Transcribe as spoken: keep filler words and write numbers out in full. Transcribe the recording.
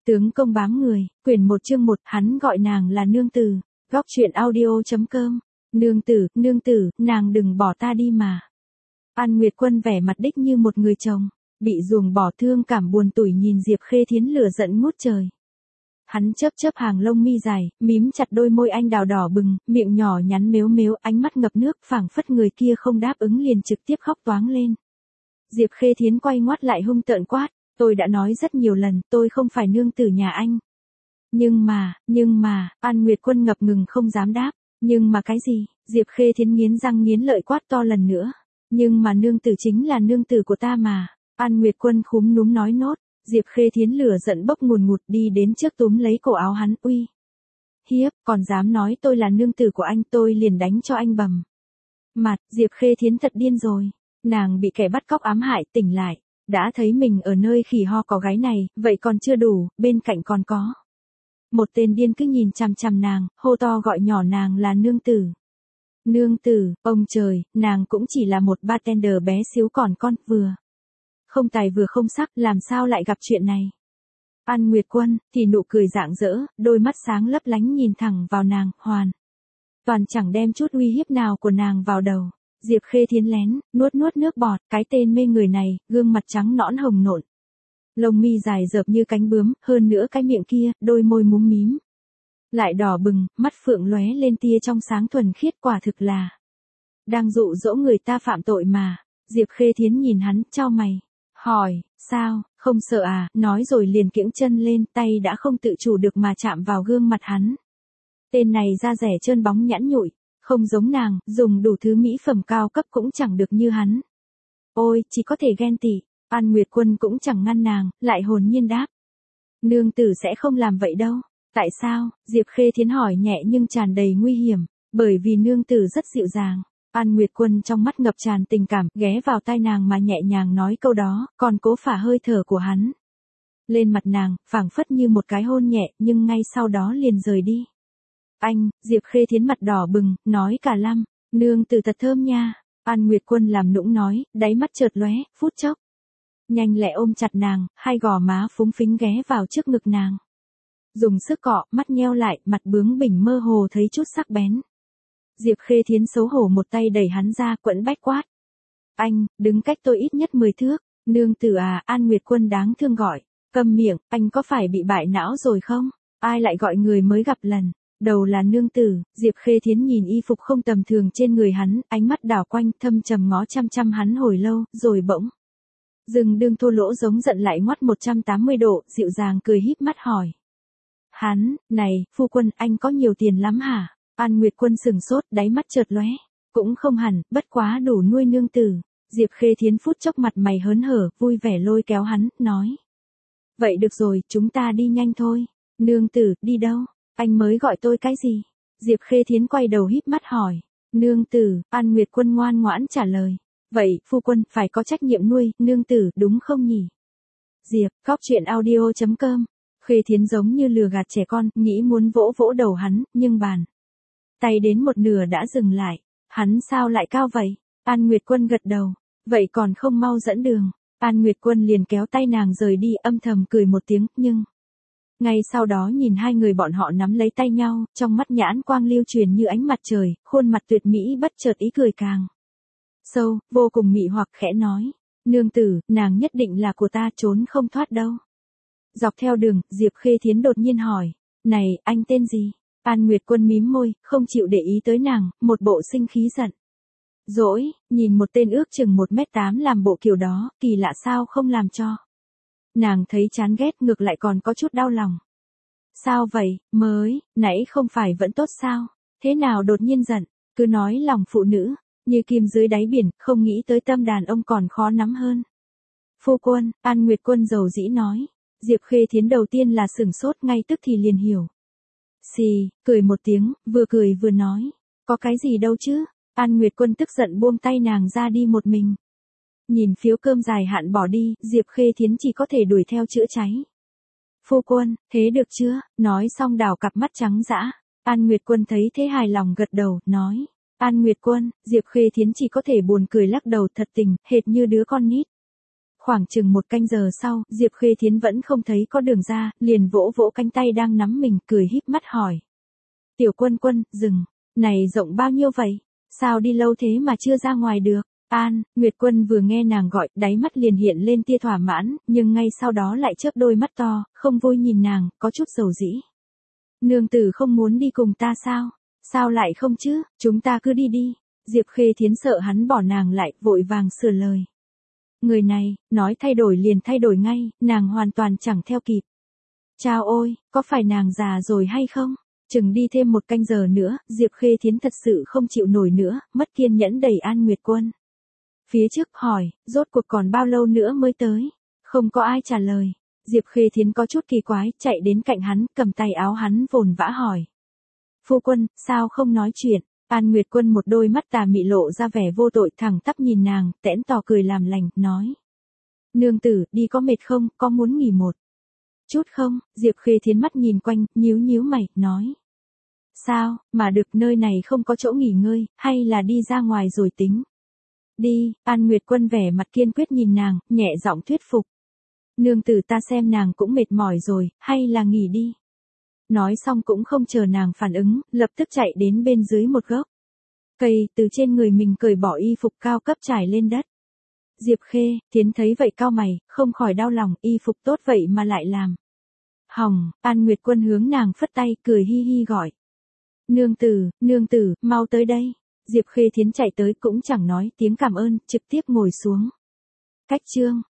Tướng công bám người, quyển một chương một, hắn gọi nàng là nương tử. Góc truyện audio.com. Nương tử, nương tử, nàng đừng bỏ ta đi mà. An Nguyệt Quân vẻ mặt đích như một người chồng, bị ruồng bỏ thương cảm buồn tủi nhìn Diệp Khê Thiến lửa giận ngút trời. Hắn chớp chớp hàng lông mi dài, mím chặt đôi môi anh đào đỏ bừng, miệng nhỏ nhắn mếu mếu, ánh mắt ngập nước, phảng phất người kia không đáp ứng liền trực tiếp khóc toáng lên. Diệp Khê Thiến quay ngoắt lại hung tợn quát, tôi đã nói rất nhiều lần, tôi không phải nương tử nhà anh. Nhưng mà, nhưng mà, An Nguyệt Quân ngập ngừng không dám đáp, nhưng mà cái gì? Diệp Khê Thiến nghiến răng nghiến lợi quát to lần nữa. Nhưng mà nương tử chính là nương tử của ta mà. An Nguyệt Quân khúm núm nói nốt. Diệp Khê Thiến lửa giận bốc ngùn ngụt đi đến trước túm lấy cổ áo hắn, uy. Hiếp, còn dám nói tôi là nương tử của anh, tôi liền đánh cho anh bầm. Mặt, Diệp Khê Thiến thật điên rồi. Nàng bị kẻ bắt cóc ám hại, tỉnh lại. Đã thấy mình ở nơi khỉ ho có gáy này, vậy còn chưa đủ, bên cạnh còn có. Một tên điên cứ nhìn chằm chằm nàng, hô to gọi nhỏ nàng là nương tử. Nương tử, ông trời, nàng cũng chỉ là một bartender bé xíu còn con, vừa không tài vừa không sắc, làm sao lại gặp chuyện này. An Nguyệt Quân, thì nụ cười rạng rỡ, đôi mắt sáng lấp lánh nhìn thẳng vào nàng, hoàn. Toàn chẳng đem chút uy hiếp nào của nàng vào đầu. Diệp Khê Thiến lén, nuốt nuốt nước bọt, cái tên mê người này, gương mặt trắng nõn hồng nộn. Lông mi dài dợp như cánh bướm, hơn nữa cái miệng kia, đôi môi múm mím. Lại đỏ bừng, mắt phượng lóe lên tia trong sáng thuần khiết, quả thực là đang dụ dỗ người ta phạm tội mà. Diệp Khê Thiến nhìn hắn, chau mày, hỏi, sao, không sợ à, nói rồi liền kiễng chân lên, tay đã không tự chủ được mà chạm vào gương mặt hắn. Tên này da rẻ trơn bóng nhẵn nhụi, không giống nàng, dùng đủ thứ mỹ phẩm cao cấp cũng chẳng được như hắn. Ôi, chỉ có thể ghen tị. An Nguyệt Quân cũng chẳng ngăn nàng, lại hồn nhiên đáp. Nương tử sẽ không làm vậy đâu. Tại sao? Diệp Khê Thiến hỏi nhẹ nhưng tràn đầy nguy hiểm, bởi vì nương tử rất dịu dàng. An Nguyệt Quân trong mắt ngập tràn tình cảm, ghé vào tai nàng mà nhẹ nhàng nói câu đó, còn cố phả hơi thở của hắn lên mặt nàng, phảng phất như một cái hôn nhẹ, nhưng ngay sau đó liền rời đi. Anh, Diệp Khê Thiến mặt đỏ bừng, nói cả lăm, nương tử thật thơm nha. An Nguyệt Quân làm nũng nói, đáy mắt chợt lóe, phút chốc nhanh lẹ ôm chặt nàng, hai gò má phúng phính ghé vào trước ngực nàng. Dùng sức cọ, mắt nheo lại, mặt bướng bỉnh mơ hồ thấy chút sắc bén. Diệp Khê Thiến xấu hổ một tay đẩy hắn ra, quẫn bách quát. Anh, đứng cách tôi ít nhất mười thước. Nương tử à, An Nguyệt Quân đáng thương gọi. Câm miệng, anh có phải bị bại não rồi không? Ai lại gọi người mới gặp lần? Đầu là nương tử. Diệp Khê Thiến nhìn y phục không tầm thường trên người hắn, ánh mắt đảo quanh, thâm trầm ngó chăm chăm hắn hồi lâu, rồi bỗng dừng đương thô lỗ giống giận lại ngoắt một trăm tám mươi độ, dịu dàng cười híp mắt hỏi. Hắn, này, phu quân, anh có nhiều tiền lắm hả? An Nguyệt Quân sừng sốt, đáy mắt chợt lóe. Cũng không hẳn, bất quá đủ nuôi nương tử. Diệp Khê Thiến phút chốc mặt mày hớn hở, vui vẻ lôi kéo hắn, nói. Vậy được rồi, chúng ta đi nhanh thôi. Nương tử, đi đâu? Anh mới gọi tôi cái gì? Diệp Khê Thiến quay đầu híp mắt hỏi. Nương tử, An Nguyệt Quân ngoan ngoãn trả lời. Vậy, phu quân, phải có trách nhiệm nuôi, nương tử, đúng không nhỉ? Diệp, góc truyện audio.com. Khê Thiến giống như lừa gạt trẻ con, nghĩ muốn vỗ vỗ đầu hắn, nhưng bàn tay đến một nửa đã dừng lại. Hắn sao lại cao vậy? An Nguyệt Quân gật đầu. Vậy còn không mau dẫn đường. An Nguyệt Quân liền kéo tay nàng rời đi, âm thầm cười một tiếng, nhưng ngay sau đó nhìn hai người bọn họ nắm lấy tay nhau, trong mắt nhãn quang lưu truyền như ánh mặt trời, khuôn mặt tuyệt mỹ bất chợt ý cười càng sâu, vô cùng mị hoặc, khẽ nói. Nương tử, nàng nhất định là của ta, trốn không thoát đâu. Dọc theo đường, Diệp Khê Thiến đột nhiên hỏi. Này, anh tên gì? An Nguyệt Quân mím môi, không chịu để ý tới nàng, một bộ sinh khí giận. Dỗi, nhìn một tên ước chừng một mét tám làm bộ kiểu đó, kỳ lạ sao không làm cho. Nàng thấy chán ghét, ngược lại còn có chút đau lòng. Sao vậy, mới, nãy không phải vẫn tốt sao? Thế nào đột nhiên giận, cứ nói lòng phụ nữ, như kim dưới đáy biển, không nghĩ tới tâm đàn ông còn khó nắm hơn. Phu quân, An Nguyệt Quân dầu dĩ nói. Diệp Khê Thiến đầu tiên là sửng sốt, ngay tức thì liền hiểu. Xì, cười một tiếng, vừa cười vừa nói. Có cái gì đâu chứ? An Nguyệt Quân tức giận buông tay nàng ra đi một mình. Nhìn phiếu cơm dài hạn bỏ đi, Diệp Khê Thiến chỉ có thể đuổi theo chữa cháy. Phu quân, thế được chưa? Nói xong đảo cặp mắt trắng dã. An Nguyệt Quân thấy thế hài lòng gật đầu, nói. An Nguyệt Quân, Diệp Khê Thiến chỉ có thể buồn cười lắc đầu, thật tình, hệt như đứa con nít. Khoảng chừng một canh giờ sau, Diệp Khê Thiến vẫn không thấy có đường ra, liền vỗ vỗ cánh tay đang nắm mình, cười híp mắt hỏi. Tiểu Quân Quân, rừng, này rộng bao nhiêu vậy? Sao đi lâu thế mà chưa ra ngoài được? An, Nguyệt Quân vừa nghe nàng gọi, đáy mắt liền hiện lên tia thỏa mãn, nhưng ngay sau đó lại chớp đôi mắt to, không vui nhìn nàng, có chút dầu dĩ. Nương tử không muốn đi cùng ta sao? Sao lại không chứ, chúng ta cứ đi đi. Diệp Khê Thiến sợ hắn bỏ nàng lại, vội vàng sửa lời. Người này, nói thay đổi liền thay đổi ngay, nàng hoàn toàn chẳng theo kịp. Chao ôi, có phải nàng già rồi hay không? Chừng đi thêm một canh giờ nữa, Diệp Khê Thiến thật sự không chịu nổi nữa, mất kiên nhẫn đẩy An Nguyệt Quân. Phía trước hỏi, rốt cuộc còn bao lâu nữa mới tới? Không có ai trả lời. Diệp Khê Thiến có chút kỳ quái, chạy đến cạnh hắn, cầm tay áo hắn vồn vã hỏi. Phu quân, sao không nói chuyện? An Nguyệt Quân một đôi mắt tà mị lộ ra vẻ vô tội, thẳng tắp nhìn nàng, tẽn tò cười làm lành, nói. Nương tử, đi có mệt không, có muốn nghỉ một chút không? Diệp Khê Thiến mắt nhìn quanh, nhíu nhíu mày, nói. Sao, mà được, nơi này không có chỗ nghỉ ngơi, hay là đi ra ngoài rồi tính? Đi, An Nguyệt Quân vẻ mặt kiên quyết nhìn nàng, nhẹ giọng thuyết phục. Nương tử, ta xem nàng cũng mệt mỏi rồi, hay là nghỉ đi. Nói xong cũng không chờ nàng phản ứng, lập tức chạy đến bên dưới một gốc cây, từ trên người mình cởi bỏ y phục cao cấp trải lên đất. Diệp Khê Thiến thấy vậy cau mày, không khỏi đau lòng, y phục tốt vậy mà lại làm hỏng. An Nguyệt Quân hướng nàng phất tay, cười hi hi gọi. Nương tử, nương tử, mau tới đây. Diệp Khê Thiến chạy tới cũng chẳng nói tiếng cảm ơn, trực tiếp ngồi xuống. Cách chương